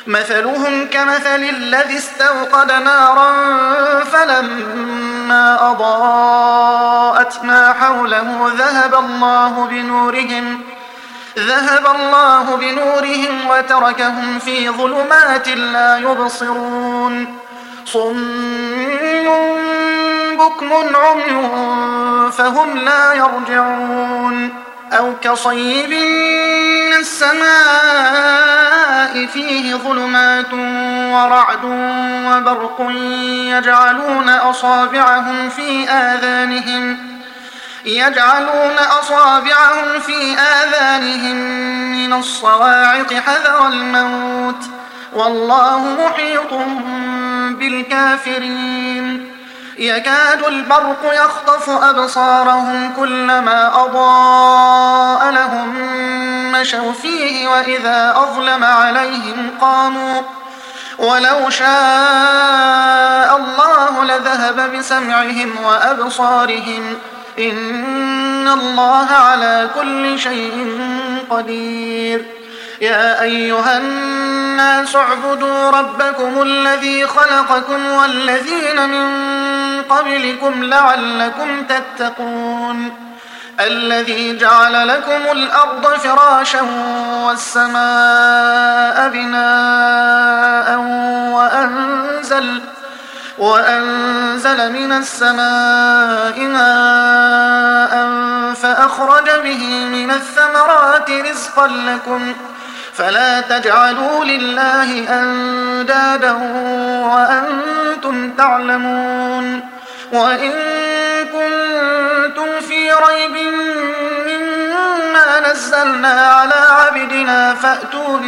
مثلهم كمثل الذي استوقد نارا فلما أضاءت ما حوله ذهب الله بنورهم وتركهم في ظلمات لا يبصرون صم بكم عمي فهم لا يرجعون أو كصيب من السماء فيه ظلمات ورعد وبرق يجعلون أصابعهم في آذانهم من الصواعق حذر الموت والله محيط بالكافرين يكاد البرق يخطف أبصارهم كلما أضاء لهم مشوا فيه وإذا أظلم عليهم قاموا ولو شاء الله لذهب بسمعهم وأبصارهم إن الله على كل شيء قدير يا أيها الناس اعبدوا ربكم الذي خلقكم والذين من قبلكم لعلكم تتقون الذي جعل لكم الأرض فراشا والسماء بناء وأنزل من السماء ماء فأخرج به من الثمرات رزقا لكم فلا تجعلوا لله أندادا وأنتم تعلمون وإن كنتم في ريب مما نزلنا على عبدنا فأتوا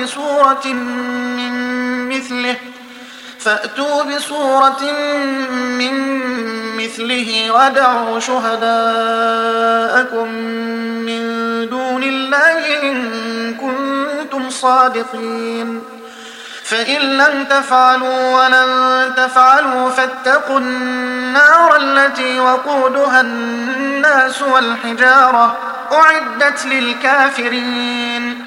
بسورة من مثله وادعوا شهداءكم من دون الله إن كنتم صادقين فإن لم تفعلوا ولن تفعلوا فاتقوا النار التي وقودها الناس والحجارة أعدت للكافرين